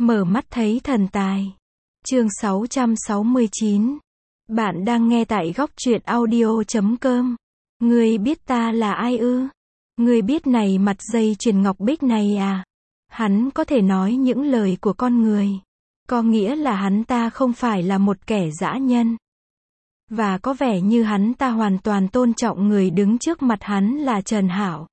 Mở mắt thấy thần tài. Chương 669. Bạn đang nghe tại góc truyện audio.com. Ngươi biết ta là ai ư? Ngươi biết này mặt dây chuyền ngọc bích này à? Hắn có thể nói những lời của con người. Có nghĩa là hắn ta không phải là một kẻ dã nhân. Và có vẻ như hắn ta hoàn toàn tôn trọng người đứng trước mặt hắn là Trần Hạo.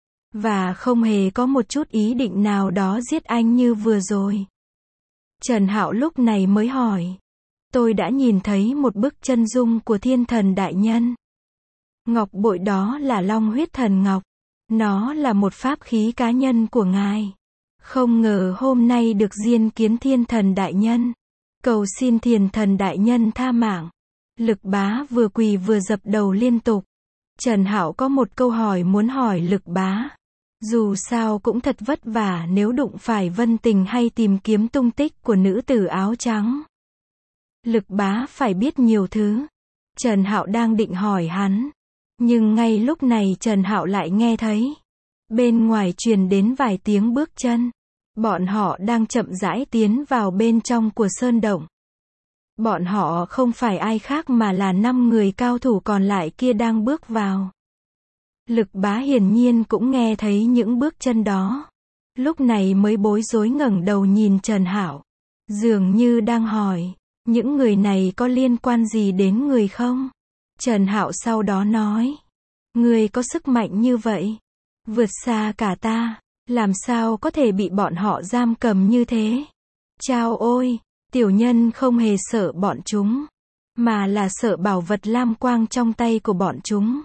Và không hề có một chút ý định nào đó giết anh như vừa rồi. Trần Hạo lúc này mới hỏi. Tôi đã nhìn thấy một bức chân dung của thiên thần đại nhân. Ngọc bội đó là Long huyết thần ngọc. Nó là một pháp khí cá nhân của ngài. Không ngờ hôm nay được diên kiến thiên thần đại nhân. Cầu xin thiên thần đại nhân tha mạng. Lực Bá vừa quỳ vừa dập đầu liên tục. Trần Hạo có một câu hỏi muốn hỏi Lực Bá. Dù sao cũng thật vất vả nếu đụng phải Vân Tình hay tìm kiếm tung tích của nữ tử áo trắng. Lực Bá phải biết nhiều thứ. Trần Hạo đang định hỏi hắn. Nhưng ngay lúc này Trần Hạo lại nghe thấy. Bên ngoài truyền đến vài tiếng bước chân. Bọn họ đang chậm rãi tiến vào bên trong của sơn động. Bọn họ không phải ai khác mà là 5 người cao thủ còn lại kia đang bước vào. Lực Bá hiển nhiên cũng nghe thấy những bước chân đó. Lúc này mới bối rối ngẩng đầu nhìn Trần Hạo. Dường như đang hỏi, những người này có liên quan gì đến người không? Trần Hạo sau đó nói, người có sức mạnh như vậy, vượt xa cả ta, làm sao có thể bị bọn họ giam cầm như thế? Chao ôi, tiểu nhân không hề sợ bọn chúng, mà là sợ bảo vật lam quang trong tay của bọn chúng.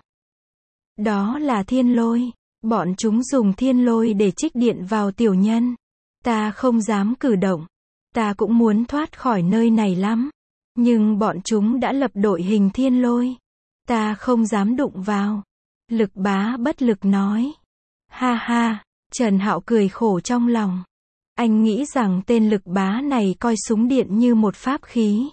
Đó là thiên lôi. Bọn chúng dùng thiên lôi để trích điện vào tiểu nhân. Ta không dám cử động. Ta cũng muốn thoát khỏi nơi này lắm. Nhưng bọn chúng đã lập đội hình thiên lôi. Ta không dám đụng vào. Lực Bá bất lực nói. Ha ha, Trần Hạo cười khổ trong lòng. Anh nghĩ rằng tên Lực Bá này coi súng điện như một pháp khí.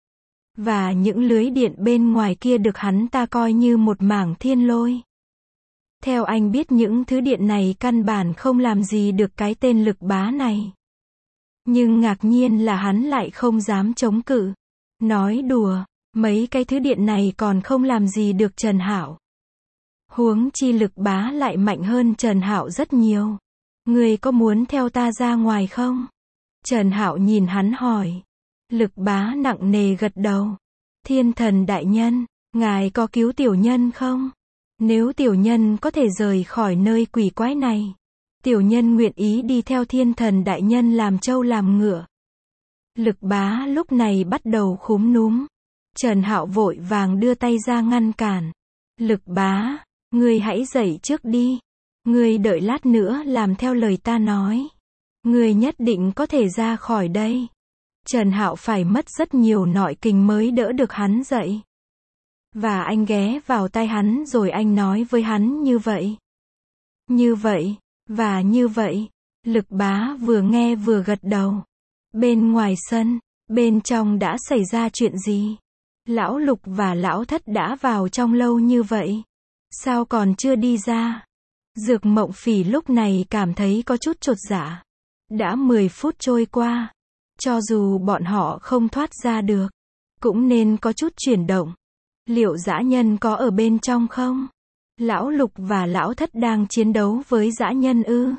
Và những lưới điện bên ngoài kia được hắn ta coi như một mảng thiên lôi. Theo anh biết những thứ điện này căn bản không làm gì được cái tên Lực Bá này. Nhưng ngạc nhiên là hắn lại không dám chống cự. Nói đùa, mấy cái thứ điện này còn không làm gì được Trần Hạo. Huống chi Lực Bá lại mạnh hơn Trần Hạo rất nhiều. Người có muốn theo ta ra ngoài không? Trần Hạo nhìn hắn hỏi. Lực Bá nặng nề gật đầu. Thiên thần đại nhân, ngài có cứu tiểu nhân không? Nếu tiểu nhân có thể rời khỏi nơi quỷ quái này, tiểu nhân nguyện ý đi theo thiên thần đại nhân làm trâu làm ngựa. Lực Bá lúc này bắt đầu khúm núm. Trần Hạo vội vàng đưa tay ra ngăn cản. Lực Bá, ngươi hãy dậy trước đi. Ngươi đợi lát nữa làm theo lời ta nói. Ngươi nhất định có thể ra khỏi đây. Trần Hạo phải mất rất nhiều nội kình mới đỡ được hắn dậy. Và anh ghé vào tai hắn rồi anh nói với hắn như vậy. Như vậy, và như vậy. Lực Bá vừa nghe vừa gật đầu. Bên ngoài sân, bên trong đã xảy ra chuyện gì? Lão Lục và Lão Thất đã vào trong lâu như vậy. Sao còn chưa đi ra? Dược Mộng Phỉ lúc này cảm thấy có chút chột dạ. Đã 10 phút trôi qua. Cho dù bọn họ không thoát ra được, cũng nên có chút chuyển động. Liệu dã nhân có ở bên trong không? Lão Lục và Lão Thất đang chiến đấu với dã nhân ư?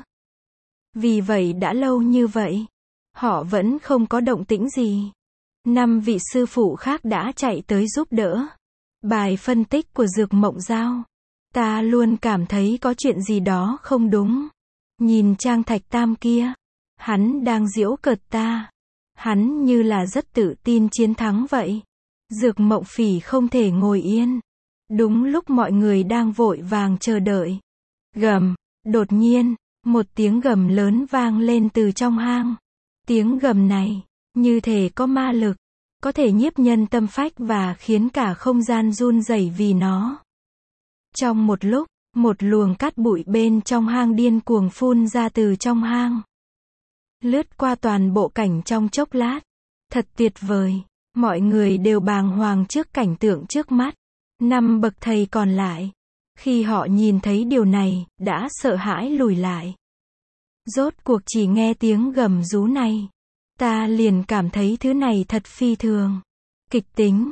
Vì vậy đã lâu như vậy, họ vẫn không có động tĩnh gì. 5 vị sư phụ khác đã chạy tới giúp đỡ. Bài phân tích của Dược Mộng Giao. Ta luôn cảm thấy có chuyện gì đó không đúng. Nhìn Trang Thạch Tam kia, hắn đang giễu cợt ta. Hắn như là rất tự tin chiến thắng vậy. Dược Mộng Phỉ không thể ngồi yên. Đúng lúc mọi người đang vội vàng chờ đợi. Gầm, đột nhiên, một tiếng gầm lớn vang lên từ trong hang. Tiếng gầm này, như thể có ma lực, có thể nhiếp nhân tâm phách và khiến cả không gian run rẩy vì nó. Trong một lúc, một luồng cát bụi bên trong hang điên cuồng phun ra từ trong hang. Lướt qua toàn bộ cảnh trong chốc lát. Thật tuyệt vời. Mọi người đều bàng hoàng trước cảnh tượng trước mắt. 5 bậc thầy còn lại, khi họ nhìn thấy điều này, đã sợ hãi lùi lại. Rốt cuộc chỉ nghe tiếng gầm rú này. Ta liền cảm thấy thứ này thật phi thường. Kịch tính,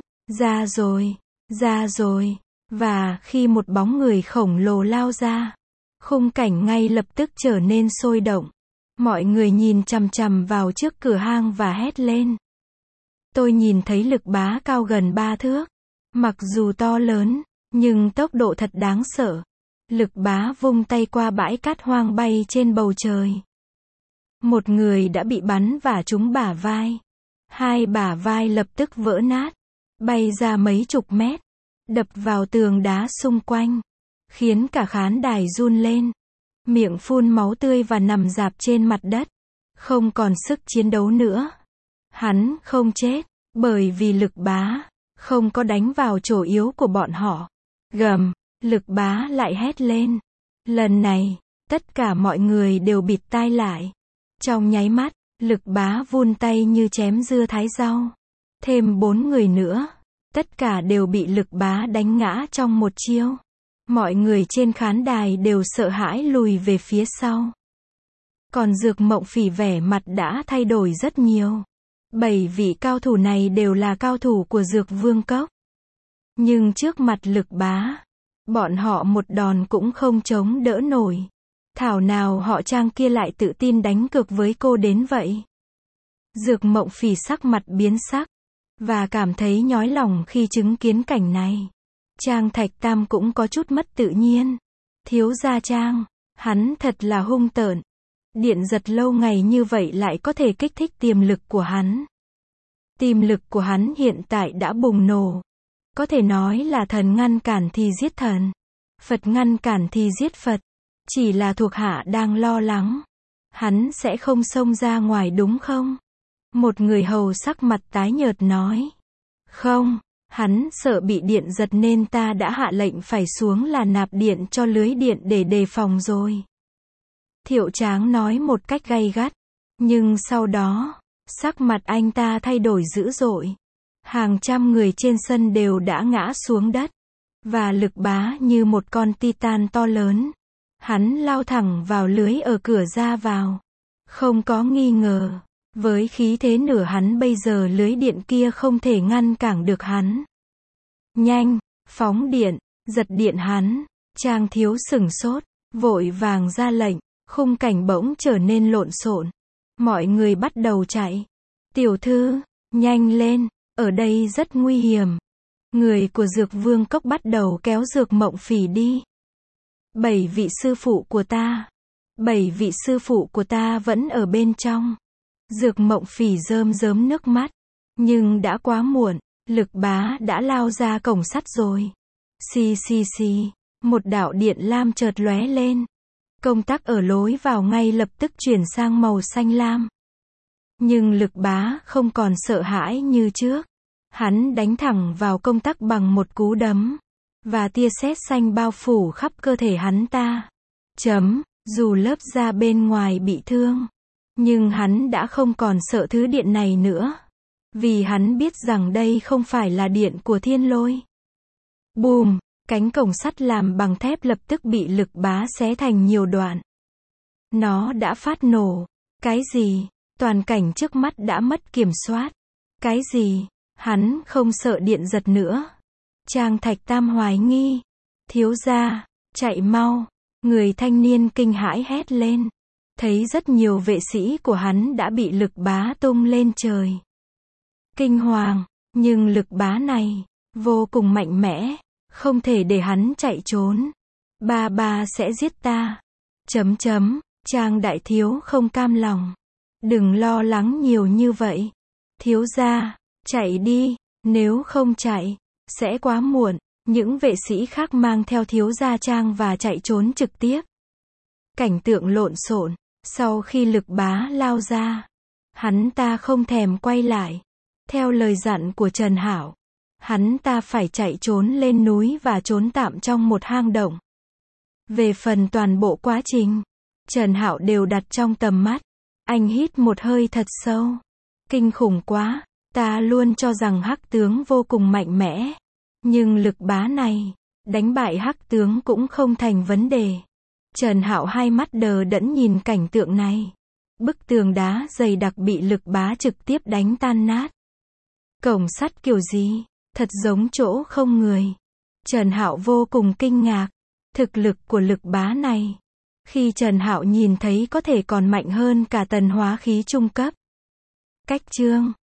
ra rồi, và khi một bóng người khổng lồ lao ra, khung cảnh ngay lập tức trở nên sôi động. Mọi người nhìn chằm chằm vào trước cửa hang và hét lên. Tôi nhìn thấy Lực Bá cao gần 3 thước. Mặc dù to lớn, nhưng tốc độ thật đáng sợ. Lực Bá vung tay qua bãi cát hoang bay trên bầu trời. Một người đã bị bắn và trúng bả vai. 2 bả vai lập tức vỡ nát, bay ra mấy chục mét, đập vào tường đá xung quanh, khiến cả khán đài run lên, miệng phun máu tươi và nằm rạp trên mặt đất, không còn sức chiến đấu nữa. Hắn không chết, bởi vì Lực Bá không có đánh vào chỗ yếu của bọn họ. Gầm, Lực Bá lại hét lên. Lần này, tất cả mọi người đều bịt tai lại. Trong nháy mắt, Lực Bá vun tay như chém dưa thái rau. Thêm 4 người nữa, tất cả đều bị Lực Bá đánh ngã trong một chiêu. Mọi người trên khán đài đều sợ hãi lùi về phía sau. Còn Dược Mộng Phỉ vẻ mặt đã thay đổi rất nhiều. 7 vị cao thủ này đều là cao thủ của Dược Vương Cốc. Nhưng trước mặt Lực Bá, bọn họ một đòn cũng không chống đỡ nổi. Thảo nào họ Trang kia lại tự tin đánh cược với cô đến vậy. Dược Mộng Phỉ sắc mặt biến sắc, và cảm thấy nhói lòng khi chứng kiến cảnh này. Trang Thạch Tam cũng có chút mất tự nhiên. Thiếu gia Trang, hắn thật là hung tợn. Điện giật lâu ngày như vậy lại có thể kích thích tiềm lực của hắn. Tiềm lực của hắn hiện tại đã bùng nổ. Có thể nói là thần ngăn cản thì giết thần, Phật ngăn cản thì giết Phật. Chỉ là thuộc hạ đang lo lắng. Hắn sẽ không xông ra ngoài đúng không? Một người hầu sắc mặt tái nhợt nói. Không, hắn sợ bị điện giật nên ta đã hạ lệnh phải xuống là nạp điện cho lưới điện để đề phòng rồi. Thiệu Tráng nói một cách gay gắt. Nhưng sau đó, sắc mặt anh ta thay đổi dữ dội. Hàng trăm người trên sân đều đã ngã xuống đất. Và Lực Bá như một con titan to lớn. Hắn lao thẳng vào lưới ở cửa ra vào. Không có nghi ngờ. Với khí thế nửa hắn bây giờ lưới điện kia không thể ngăn cản được hắn. Nhanh, phóng điện, giật điện hắn. Trang Thiếu sửng sốt, vội vàng ra lệnh. Khung cảnh bỗng trở nên lộn xộn. Mọi người bắt đầu chạy. Tiểu thư, nhanh lên, ở đây rất nguy hiểm. Người của Dược Vương Cốc bắt đầu kéo Dược Mộng Phỉ đi. 7 vị sư phụ của ta vẫn ở bên trong. Dược Mộng Phỉ rơm rớm nước mắt. Nhưng đã quá muộn, Lực Bá đã lao ra cổng sắt rồi. Xì, một đạo điện lam chợt lóe lên. Công tắc ở lối vào ngay lập tức chuyển sang màu xanh lam. Nhưng Lực Bá không còn sợ hãi như trước. Hắn đánh thẳng vào công tắc bằng một cú đấm. Và tia sét xanh bao phủ khắp cơ thể hắn ta. Dù lớp da bên ngoài bị thương. Nhưng hắn đã không còn sợ thứ điện này nữa. Vì hắn biết rằng đây không phải là điện của thiên lôi. Bùm, cánh cổng sắt làm bằng thép lập tức bị Lực Bá xé thành nhiều đoạn. Nó đã phát nổ. Cái gì? Toàn cảnh trước mắt đã mất kiểm soát. Cái gì? Hắn không sợ điện giật nữa. Trang Thạch Tam hoài nghi. Thiếu gia, chạy mau. Người thanh niên kinh hãi hét lên. Thấy rất nhiều vệ sĩ của hắn đã bị Lực Bá tung lên trời. Kinh hoàng, nhưng Lực Bá này, vô cùng mạnh mẽ. Không thể để hắn chạy trốn. Ba sẽ giết ta. Trang đại thiếu không cam lòng. Đừng lo lắng nhiều như vậy. Thiếu gia, chạy đi, nếu không chạy, sẽ quá muộn. Những vệ sĩ khác mang theo thiếu gia Trang và chạy trốn trực tiếp. Cảnh tượng lộn xộn. Sau khi Lực Bá lao ra, hắn ta không thèm quay lại. Theo lời dặn của Trần Hảo, hắn ta phải chạy trốn lên núi và trốn tạm trong một hang động. Về phần toàn bộ quá trình, Trần Hạo đều đặt trong tầm mắt. Anh hít một hơi thật sâu. Kinh khủng quá, ta luôn cho rằng Hắc tướng vô cùng mạnh mẽ. Nhưng Lực Bá này, đánh bại Hắc tướng cũng không thành vấn đề. Trần Hạo hai mắt đờ đẫn nhìn cảnh tượng này. Bức tường đá dày đặc bị Lực Bá trực tiếp đánh tan nát. Cổng sắt kiểu gì? Thật giống chỗ không người. Trần Hạo vô cùng kinh ngạc. Thực lực của Lực Bá này. Khi Trần Hạo nhìn thấy có thể còn mạnh hơn cả tần hóa khí trung cấp. Cách chương